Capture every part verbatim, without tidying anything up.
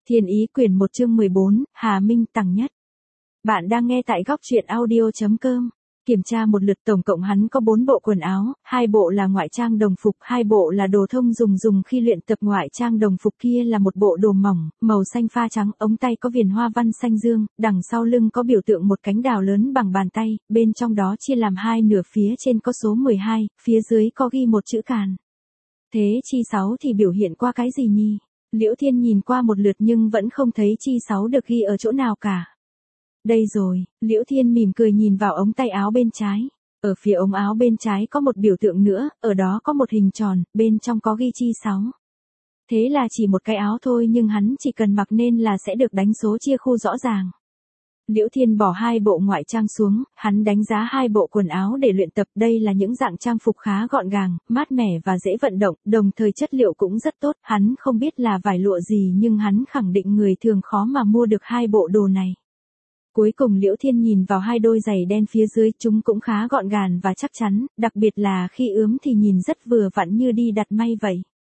Thiên ý quyển một chương mười bốn, Hà Minh tằng nhất. Bạn đang nghe tại góc truyện audio chấm com. Kiểm tra một lượt tổng cộng hắn có bốn bộ quần áo, hai bộ là ngoại trang đồng phục, hai bộ là đồ thông dùng dùng khi luyện tập. Ngoại trang đồng phục kia là một bộ đồ mỏng, màu xanh pha trắng, ống tay có viền hoa văn xanh dương, đằng sau lưng có biểu tượng một cánh đào lớn bằng bàn tay, bên trong đó chia làm hai nửa, phía trên có số mười hai, phía dưới có ghi một chữ Càn. Thế chi sáu thì biểu hiện qua cái gì nhỉ? Liễu Thiên nhìn qua một lượt nhưng vẫn không thấy chi sáu được ghi ở chỗ nào cả. Đây rồi, Liễu Thiên mỉm cười nhìn vào ống tay áo bên trái. Ở phía ống áo bên trái có một biểu tượng nữa, ở đó có một hình tròn, bên trong có ghi chi sáu. Thế là chỉ một cái áo thôi nhưng hắn chỉ cần mặc nên là sẽ được đánh số chia khu rõ ràng. Liễu Thiên bỏ hai bộ ngoại trang xuống, hắn đánh giá hai bộ quần áo để luyện tập. Đây là những dạng trang phục khá gọn gàng, mát mẻ và dễ vận động, đồng thời chất liệu cũng rất tốt. Hắn không biết là vải lụa gì nhưng hắn khẳng định người thường khó mà mua được hai bộ đồ này. Cuối cùng Liễu Thiên nhìn vào hai đôi giày đen phía dưới, chúng cũng khá gọn gàng và chắc chắn, đặc biệt là khi ướm thì nhìn rất vừa vặn như đi đặt may vậy.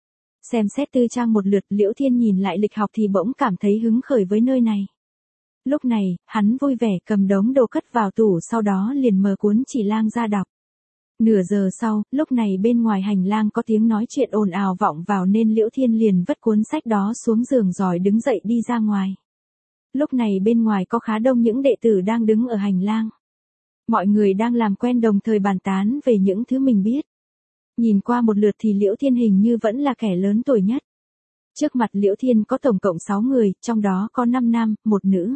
Xem xét tư trang một lượt, Liễu Thiên nhìn lại lịch học thì bỗng cảm thấy hứng khởi với nơi này. Lúc này, hắn vui vẻ cầm đống đồ cất vào tủ, sau đó liền mở cuốn chỉ lang ra đọc. Nửa giờ sau, lúc này bên ngoài hành lang có tiếng nói chuyện ồn ào vọng vào nên Liễu Thiên liền vứt cuốn sách đó xuống giường rồi đứng dậy đi ra ngoài. Lúc này bên ngoài có khá đông những đệ tử đang đứng ở hành lang. Mọi người đang làm quen đồng thời bàn tán về những thứ mình biết. Nhìn qua một lượt thì Liễu Thiên hình như vẫn là kẻ lớn tuổi nhất. Trước mặt Liễu Thiên có tổng cộng sáu người, trong đó có năm nam, một nữ.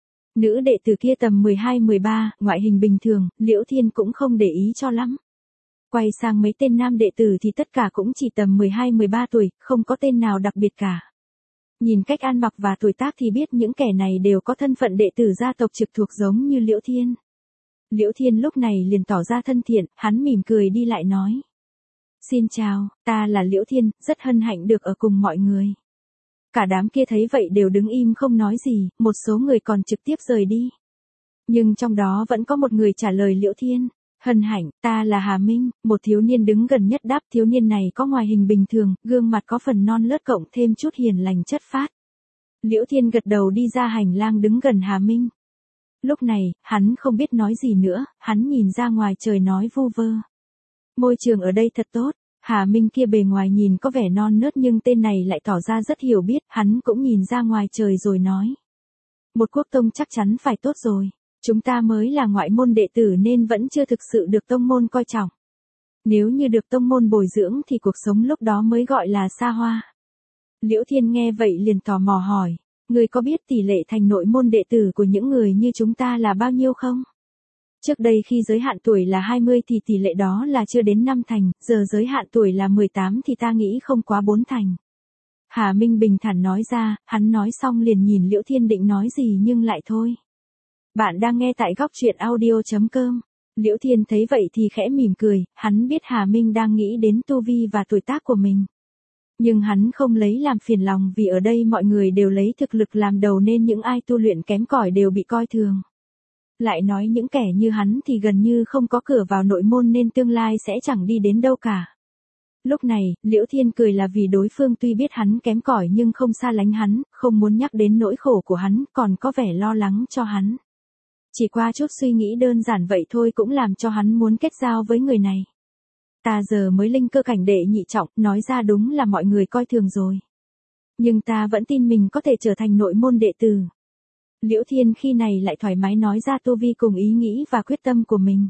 Nữ đệ tử kia tầm mười hai mười ba, ngoại hình bình thường, Liễu Thiên cũng không để ý cho lắm. Quay sang mấy tên nam đệ tử thì tất cả cũng chỉ tầm mười hai mười ba tuổi, không có tên nào đặc biệt cả. Nhìn cách ăn mặc và tuổi tác thì biết những kẻ này đều có thân phận đệ tử gia tộc trực thuộc giống như Liễu Thiên. Liễu Thiên lúc này liền tỏ ra thân thiện, hắn mỉm cười đi lại nói. Xin chào, ta là Liễu Thiên, rất hân hạnh được ở cùng mọi người. Cả đám kia thấy vậy đều đứng im không nói gì, một số người còn trực tiếp rời đi. Nhưng trong đó vẫn có một người trả lời Liễu Thiên. Hân hạnh, ta là Hà Minh, một thiếu niên đứng gần nhất đáp. Thiếu niên này có ngoại hình bình thường, gương mặt có phần non nớt cộng thêm chút hiền lành chất phác. Liễu Thiên gật đầu đi ra hành lang đứng gần Hà Minh. Lúc này, hắn không biết nói gì nữa, hắn nhìn ra ngoài trời nói vu vơ. Môi trường ở đây thật tốt. Hà Minh kia bề ngoài nhìn có vẻ non nớt nhưng tên này lại tỏ ra rất hiểu biết, hắn cũng nhìn ra ngoài trời rồi nói. Một quốc tông chắc chắn phải tốt rồi. Chúng ta mới là ngoại môn đệ tử nên vẫn chưa thực sự được tông môn coi trọng. Nếu như được tông môn bồi dưỡng thì cuộc sống lúc đó mới gọi là xa hoa. Liễu Thiên nghe vậy liền tò mò hỏi, người có biết tỷ lệ thành nội môn đệ tử của những người như chúng ta là bao nhiêu không? Trước đây khi giới hạn tuổi là hai mươi thì tỷ lệ đó là chưa đến năm thành, giờ giới hạn tuổi là mười tám thì ta nghĩ không quá bốn thành. Hà Minh bình thản nói ra, hắn nói xong liền nhìn Liễu Thiên định nói gì nhưng lại thôi. Bạn đang nghe tại góc truyện audio chấm com. Liễu Thiên thấy vậy thì khẽ mỉm cười, hắn biết Hà Minh đang nghĩ đến tu vi và tuổi tác của mình. Nhưng hắn không lấy làm phiền lòng vì ở đây mọi người đều lấy thực lực làm đầu nên những ai tu luyện kém cỏi đều bị coi thường. Lại nói những kẻ như hắn thì gần như không có cửa vào nội môn nên tương lai sẽ chẳng đi đến đâu cả. Lúc này, Liễu Thiên cười là vì đối phương tuy biết hắn kém cỏi nhưng không xa lánh hắn, không muốn nhắc đến nỗi khổ của hắn, còn có vẻ lo lắng cho hắn. Chỉ qua chút suy nghĩ đơn giản vậy thôi cũng làm cho hắn muốn kết giao với người này. Ta giờ mới linh cơ cảnh đệ nhị trọng, nói ra đúng là mọi người coi thường rồi. Nhưng ta vẫn tin mình có thể trở thành nội môn đệ tử. Liễu Thiên khi này lại thoải mái nói ra tu vi cùng ý nghĩ và quyết tâm của mình.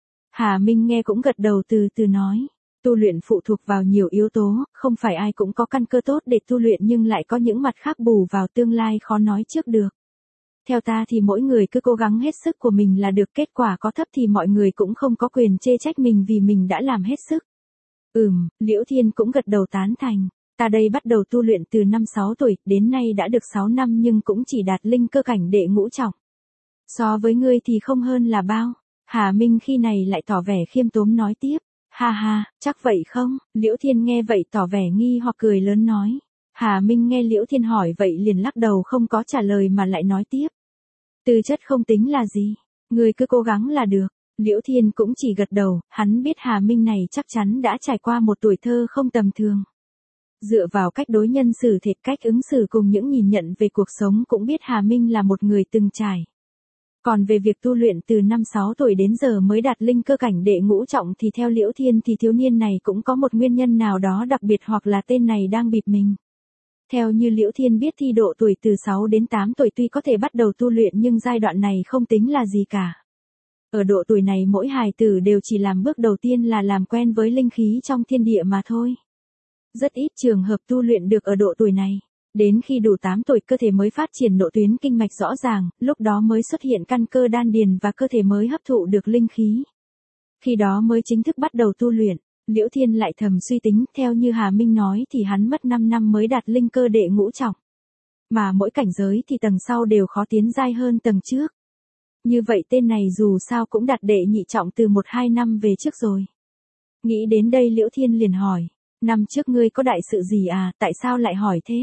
Hà Minh nghe cũng gật đầu từ từ nói. Tu luyện phụ thuộc vào nhiều yếu tố, không phải ai cũng có căn cơ tốt để tu luyện nhưng lại có những mặt khác bù vào tương lai khó nói trước được. Theo ta thì mỗi người cứ cố gắng hết sức của mình là được, kết quả có thấp thì mọi người cũng không có quyền chê trách mình vì mình đã làm hết sức. Ừm, Liễu Thiên cũng gật đầu tán thành. Ta đây bắt đầu tu luyện từ năm sáu tuổi, đến nay đã được sáu năm nhưng cũng chỉ đạt linh cơ cảnh đệ ngũ trọng. So với ngươi thì không hơn là bao. Hà Minh khi này lại tỏ vẻ khiêm tốn nói tiếp. Ha ha, chắc vậy không? Liễu Thiên nghe vậy tỏ vẻ nghi hoặc cười lớn nói. Hà Minh nghe Liễu Thiên hỏi vậy liền lắc đầu không có trả lời mà lại nói tiếp. Tư chất không tính là gì, ngươi cứ cố gắng là được. Liễu Thiên cũng chỉ gật đầu, hắn biết Hà Minh này chắc chắn đã trải qua một tuổi thơ không tầm thường. Dựa vào cách đối nhân xử thế, cách ứng xử cùng những nhìn nhận về cuộc sống cũng biết Hà Minh là một người từng trải. Còn về việc tu luyện từ năm sáu tuổi đến giờ mới đạt linh cơ cảnh đệ ngũ trọng thì theo Liễu Thiên thì thiếu niên này cũng có một nguyên nhân nào đó đặc biệt hoặc là tên này đang bịp mình. Theo như Liễu Thiên biết thì độ tuổi từ sáu đến tám tuổi tuy có thể bắt đầu tu luyện nhưng giai đoạn này không tính là gì cả. Ở độ tuổi này mỗi hài tử đều chỉ làm bước đầu tiên là làm quen với linh khí trong thiên địa mà thôi. Rất ít trường hợp tu luyện được ở độ tuổi này. Đến khi đủ tám tuổi cơ thể mới phát triển nội tuyến kinh mạch rõ ràng, lúc đó mới xuất hiện căn cơ đan điền và cơ thể mới hấp thụ được linh khí. Khi đó mới chính thức bắt đầu tu luyện. Liễu Thiên lại thầm suy tính, theo như Hà Minh nói thì hắn mất năm năm mới đạt linh cơ đệ ngũ trọng. Mà mỗi cảnh giới thì tầng sau đều khó tiến giai hơn tầng trước. Như vậy tên này dù sao cũng đạt đệ nhị trọng từ một hai năm về trước rồi. Nghĩ đến đây Liễu Thiên liền hỏi, năm trước ngươi có đại sự gì à, tại sao lại hỏi thế?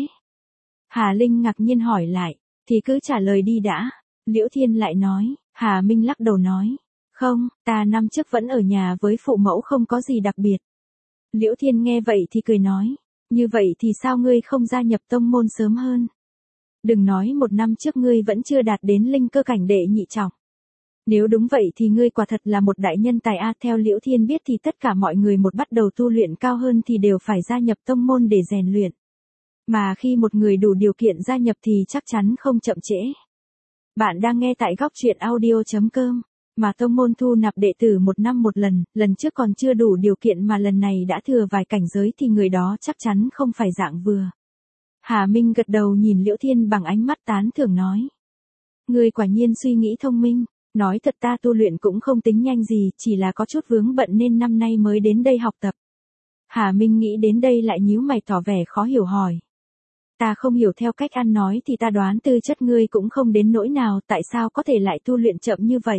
Hà Linh ngạc nhiên hỏi lại, thì cứ trả lời đi đã. Liễu Thiên lại nói, Hà Minh lắc đầu nói, không, ta năm trước vẫn ở nhà với phụ mẫu không có gì đặc biệt. Liễu Thiên nghe vậy thì cười nói, như vậy thì sao ngươi không gia nhập tông môn sớm hơn? Đừng nói một năm trước ngươi vẫn chưa đạt đến linh cơ cảnh đệ nhị trọng. Nếu đúng vậy thì ngươi quả thật là một đại nhân tài a. Theo Liễu Thiên biết thì tất cả mọi người một bắt đầu tu luyện cao hơn thì đều phải gia nhập tông môn để rèn luyện. Mà khi một người đủ điều kiện gia nhập thì chắc chắn không chậm trễ. Bạn đang nghe tại góc truyện audio chấm com. Mà tông môn thu nạp đệ tử một năm một lần, lần trước còn chưa đủ điều kiện mà lần này đã thừa vài cảnh giới thì người đó chắc chắn không phải dạng vừa. Hà Minh gật đầu nhìn Liễu Thiên bằng ánh mắt tán thưởng nói. Ngươi quả nhiên suy nghĩ thông minh, nói thật ta tu luyện cũng không tính nhanh gì, chỉ là có chút vướng bận nên năm nay mới đến đây học tập. Hà Minh nghĩ đến đây lại nhíu mày tỏ vẻ khó hiểu hỏi. Ta không hiểu theo cách ăn nói thì ta đoán tư chất ngươi cũng không đến nỗi nào, tại sao có thể lại tu luyện chậm như vậy?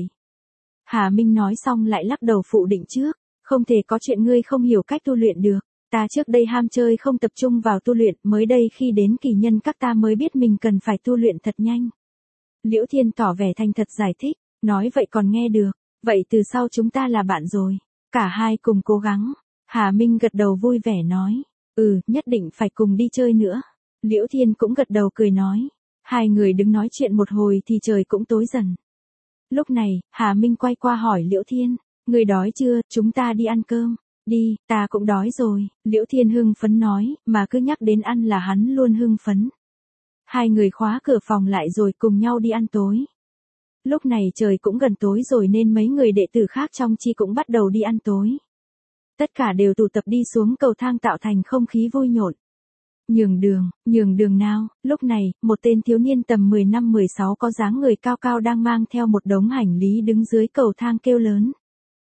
Hà Minh nói xong lại lắc đầu phụ định trước, không thể có chuyện ngươi không hiểu cách tu luyện được. Ta trước đây ham chơi không tập trung vào tu luyện, mới đây khi đến kỳ nhân các ta mới biết mình cần phải tu luyện thật nhanh. Liễu Thiên tỏ vẻ thành thật giải thích, nói vậy còn nghe được, vậy từ sau chúng ta là bạn rồi, cả hai cùng cố gắng. Hà Minh gật đầu vui vẻ nói, ừ, nhất định phải cùng đi chơi nữa. Liễu Thiên cũng gật đầu cười nói, hai người đứng nói chuyện một hồi thì trời cũng tối dần. Lúc này, Hà Minh quay qua hỏi Liễu Thiên, ngươi đói chưa, chúng ta đi ăn cơm. Đi, ta cũng đói rồi, Liễu Thiên hưng phấn nói, mà cứ nhắc đến ăn là hắn luôn hưng phấn. Hai người khóa cửa phòng lại rồi cùng nhau đi ăn tối. Lúc này trời cũng gần tối rồi nên mấy người đệ tử khác trong chi cũng bắt đầu đi ăn tối. Tất cả đều tụ tập đi xuống cầu thang tạo thành không khí vui nhộn. Nhường đường, nhường đường nào, lúc này, một tên thiếu niên tầm mười năm mười sáu có dáng người cao cao đang mang theo một đống hành lý đứng dưới cầu thang kêu lớn.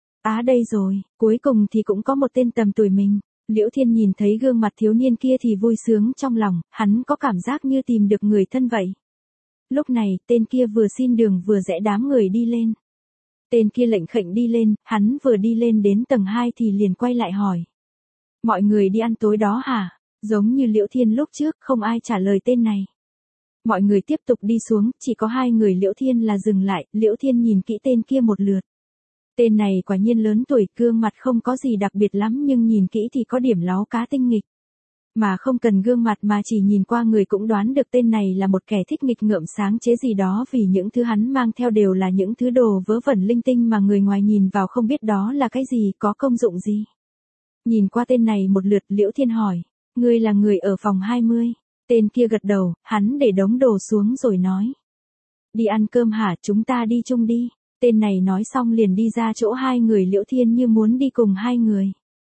Á đây rồi, cuối cùng thì cũng có một tên tầm tuổi mình. Liễu Thiên nhìn thấy gương mặt thiếu niên kia thì vui sướng trong lòng, hắn có cảm giác như tìm được người thân vậy. Lúc này, tên kia vừa xin đường vừa rẽ đám người đi lên. Tên kia lệnh khệnh đi lên, hắn vừa đi lên đến tầng hai thì liền quay lại hỏi. Mọi người đi ăn tối đó hả? Giống như Liễu Thiên lúc trước, không ai trả lời tên này. Mọi người tiếp tục đi xuống, chỉ có hai người Liễu Thiên là dừng lại, Liễu Thiên nhìn kỹ tên kia một lượt. Tên này quả nhiên lớn tuổi, gương mặt không có gì đặc biệt lắm nhưng nhìn kỹ thì có điểm láo cá tinh nghịch. Mà không cần gương mặt mà chỉ nhìn qua người cũng đoán được tên này là một kẻ thích nghịch ngợm sáng chế gì đó, vì những thứ hắn mang theo đều là những thứ đồ vớ vẩn linh tinh mà người ngoài nhìn vào không biết đó là cái gì, có công dụng gì. Nhìn qua tên này một lượt, Liễu Thiên hỏi, ngươi là người ở phòng hai mươi. Tên kia gật đầu, hắn để đống đồ xuống rồi nói. Đi ăn cơm hả, chúng ta đi chung đi. Tên này nói xong liền đi ra chỗ hai người Liễu Thiên như muốn đi cùng hai người.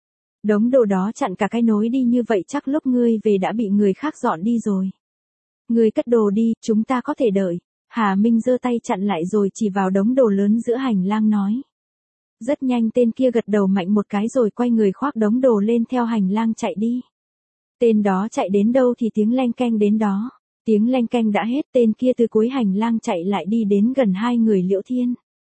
Đống đồ đó chặn cả cái nối đi như vậy chắc lúc ngươi về đã bị người khác dọn đi rồi. Ngươi cất đồ đi, chúng ta có thể đợi. Hà Minh giơ tay chặn lại rồi chỉ vào đống đồ lớn giữa hành lang nói. Rất nhanh tên kia gật đầu mạnh một cái rồi quay người khoác đống đồ lên theo hành lang chạy đi. Tên đó chạy đến đâu thì tiếng leng keng đến đó. Tiếng leng keng đã hết, tên kia từ cuối hành lang chạy lại đi đến gần hai người Liễu Thiên.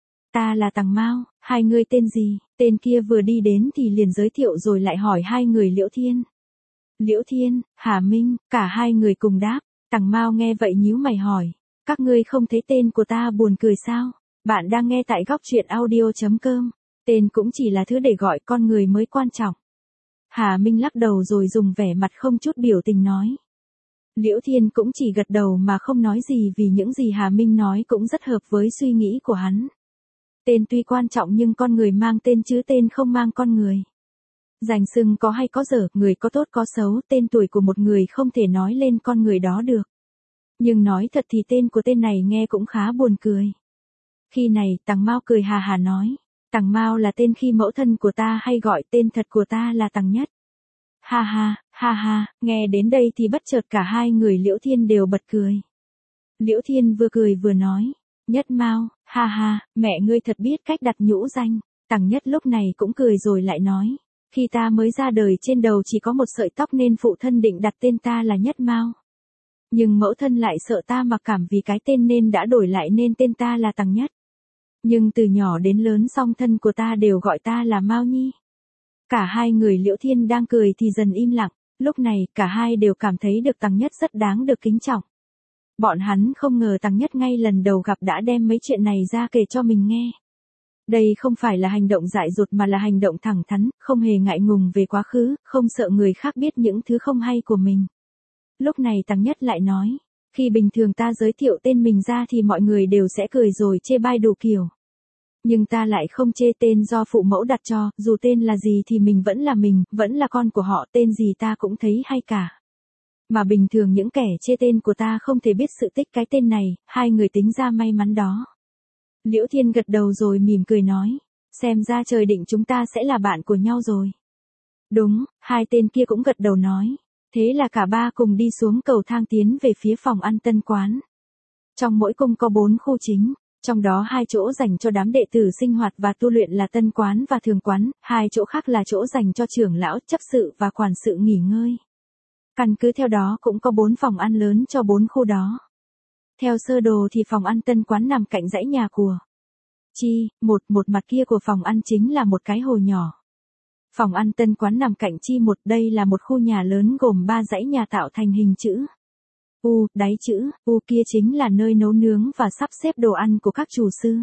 Ta là Tằng Mao, hai người tên gì? Tên kia vừa đi đến thì liền giới thiệu rồi lại hỏi hai người Liễu Thiên. Liễu Thiên, Hà Minh, cả hai người cùng đáp. Tằng Mao nghe vậy nhíu mày hỏi, các ngươi không thấy tên của ta buồn cười sao? Bạn đang nghe tại góc truyện audio chấm com. Tên cũng chỉ là thứ để gọi con người mới quan trọng. Hà Minh lắc đầu rồi dùng vẻ mặt không chút biểu tình nói. Liễu Thiên cũng chỉ gật đầu mà không nói gì vì những gì Hà Minh nói cũng rất hợp với suy nghĩ của hắn. Tên tuy quan trọng nhưng con người mang tên chứ tên không mang con người. Danh xưng có hay có dở, người có tốt có xấu, tên tuổi của một người không thể nói lên con người đó được. Nhưng nói thật thì tên của tên này nghe cũng khá buồn cười. Khi này, Tằng Mao cười hà hà nói, Tằng Mao là tên khi mẫu thân của ta hay gọi, tên thật của ta là Tằng Nhất. Ha ha, ha ha, nghe đến đây thì bất chợt cả hai người Liễu Thiên đều bật cười. Liễu Thiên vừa cười vừa nói, Nhất Mao, ha ha, mẹ ngươi thật biết cách đặt nhũ danh. Tằng Nhất lúc này cũng cười rồi lại nói, khi ta mới ra đời trên đầu chỉ có một sợi tóc nên phụ thân định đặt tên ta là Nhất Mao. Nhưng mẫu thân lại sợ ta mặc cảm vì cái tên nên đã đổi lại nên tên ta là Tằng Nhất. Nhưng từ nhỏ đến lớn song thân của ta đều gọi ta là Mao Nhi. Cả hai người Liễu Thiên đang cười thì dần im lặng, lúc này cả hai đều cảm thấy được Tằng Nhất rất đáng được kính trọng. Bọn hắn không ngờ Tằng Nhất ngay lần đầu gặp đã đem mấy chuyện này ra kể cho mình nghe. Đây không phải là hành động dại dột mà là hành động thẳng thắn, không hề ngại ngùng về quá khứ, không sợ người khác biết những thứ không hay của mình. Lúc này Tằng Nhất lại nói, khi bình thường ta giới thiệu tên mình ra thì mọi người đều sẽ cười rồi chê bai đủ kiểu. Nhưng ta lại không chê, tên do phụ mẫu đặt cho, dù tên là gì thì mình vẫn là mình, vẫn là con của họ, tên gì ta cũng thấy hay cả. Mà bình thường những kẻ chê tên của ta không thể biết sự tích cái tên này, hai người tính ra may mắn đó. Liễu Thiên gật đầu rồi mỉm cười nói, xem ra trời định chúng ta sẽ là bạn của nhau rồi. Đúng, hai tên kia cũng gật đầu nói. Thế là cả ba cùng đi xuống cầu thang tiến về phía phòng ăn Tân Quán. Trong mỗi cung có bốn khu chính, trong đó hai chỗ dành cho đám đệ tử sinh hoạt và tu luyện là Tân Quán và Thường Quán, hai chỗ khác là chỗ dành cho trưởng lão, chấp sự và quản sự nghỉ ngơi. Căn cứ theo đó cũng có bốn phòng ăn lớn cho bốn khu đó. Theo sơ đồ thì phòng ăn Tân Quán nằm cạnh dãy nhà của Chi, một, một mặt kia của phòng ăn chính là một cái hồ nhỏ. Phòng ăn Tân Quán nằm cạnh Chi một, đây là một khu nhà lớn gồm ba dãy nhà tạo thành hình chữ U, đáy chữ U kia chính là nơi nấu nướng và sắp xếp đồ ăn của các chủ sư.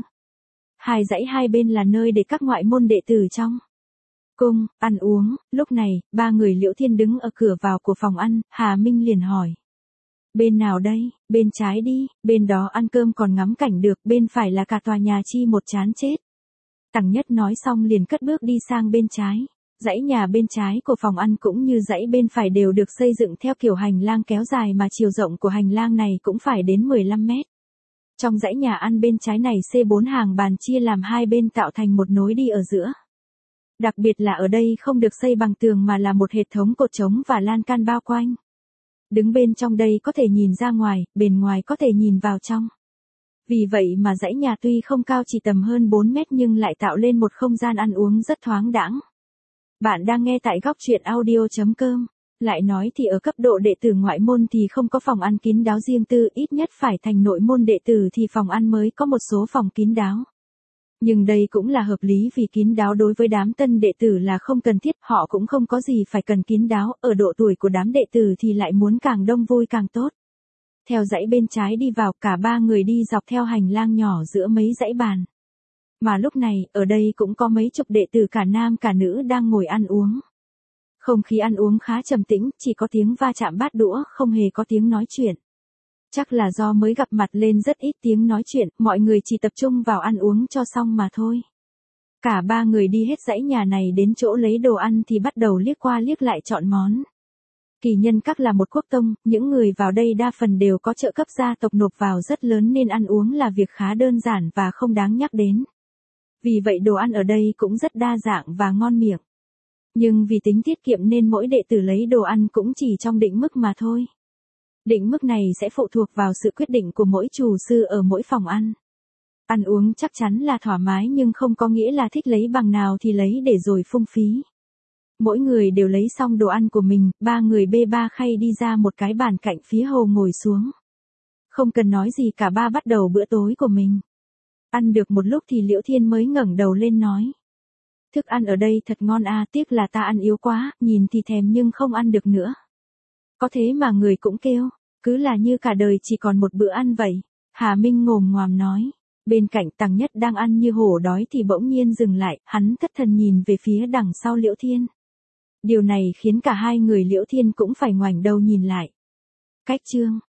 Hai dãy hai bên là nơi để các ngoại môn đệ tử trong cung ăn uống. Lúc này, ba người Liễu Thiên đứng ở cửa vào của phòng ăn, Hà Minh liền hỏi. Bên nào đây? Bên trái đi, bên đó ăn cơm còn ngắm cảnh được, bên phải là cả tòa nhà Chi một chán chết. Tằng Nhất nói xong liền cất bước đi sang bên trái. Dãy nhà bên trái của phòng ăn cũng như dãy bên phải đều được xây dựng theo kiểu hành lang kéo dài mà chiều rộng của hành lang này cũng phải đến mười lăm mét. Trong dãy nhà ăn bên trái này xê bốn hàng bàn chia làm hai bên tạo thành một nối đi ở giữa. Đặc biệt là ở đây không được xây bằng tường mà là một hệ thống cột trống và lan can bao quanh. Đứng bên trong đây có thể nhìn ra ngoài, bên ngoài có thể nhìn vào trong. Vì vậy mà dãy nhà tuy không cao chỉ tầm hơn bốn mét nhưng lại tạo lên một không gian ăn uống rất thoáng đãng. Bạn đang nghe tại góc truyện audio chấm com. Lại nói thì ở cấp độ đệ tử ngoại môn thì không có phòng ăn kín đáo riêng tư, ít nhất phải thành nội môn đệ tử thì phòng ăn mới có một số phòng kín đáo. Nhưng đây cũng là hợp lý vì kín đáo đối với đám tân đệ tử là không cần thiết, họ cũng không có gì phải cần kín đáo, ở độ tuổi của đám đệ tử thì lại muốn càng đông vui càng tốt. Theo dãy bên trái đi vào, cả ba người đi dọc theo hành lang nhỏ giữa mấy dãy bàn. Mà lúc này, ở đây cũng có mấy chục đệ tử cả nam cả nữ đang ngồi ăn uống. Không khí ăn uống khá trầm tĩnh, chỉ có tiếng va chạm bát đũa, không hề có tiếng nói chuyện. Chắc là do mới gặp mặt lên rất ít tiếng nói chuyện, mọi người chỉ tập trung vào ăn uống cho xong mà thôi. Cả ba người đi hết dãy nhà này đến chỗ lấy đồ ăn thì bắt đầu liếc qua liếc lại chọn món. Kỳ Nhân Các là một quốc tông, những người vào đây đa phần đều có trợ cấp gia tộc nộp vào rất lớn nên ăn uống là việc khá đơn giản và không đáng nhắc đến. Vì vậy đồ ăn ở đây cũng rất đa dạng và ngon miệng. Nhưng vì tính tiết kiệm nên mỗi đệ tử lấy đồ ăn cũng chỉ trong định mức mà thôi. Định mức này sẽ phụ thuộc vào sự quyết định của mỗi chủ sư ở mỗi phòng ăn. Ăn uống chắc chắn là thoải mái nhưng không có nghĩa là thích lấy bằng nào thì lấy để rồi phung phí. Mỗi người đều lấy xong đồ ăn của mình, ba người bê ba khay đi ra một cái bàn cạnh phía hồ ngồi xuống. Không cần nói gì cả ba bắt đầu bữa tối của mình. Ăn được một lúc thì Liễu Thiên mới ngẩng đầu lên nói. Thức ăn ở đây thật ngon à, tiếc là ta ăn yếu quá, nhìn thì thèm nhưng không ăn được nữa. Có thế mà người cũng kêu, cứ là như cả đời chỉ còn một bữa ăn vậy. Hà Minh ngồm ngoàm nói. Bên cạnh Tằng Nhất đang ăn như hổ đói thì bỗng nhiên dừng lại, hắn thất thần nhìn về phía đằng sau Liễu Thiên. Điều này khiến cả hai người Liễu Thiên cũng phải ngoảnh đầu nhìn lại. Cách chương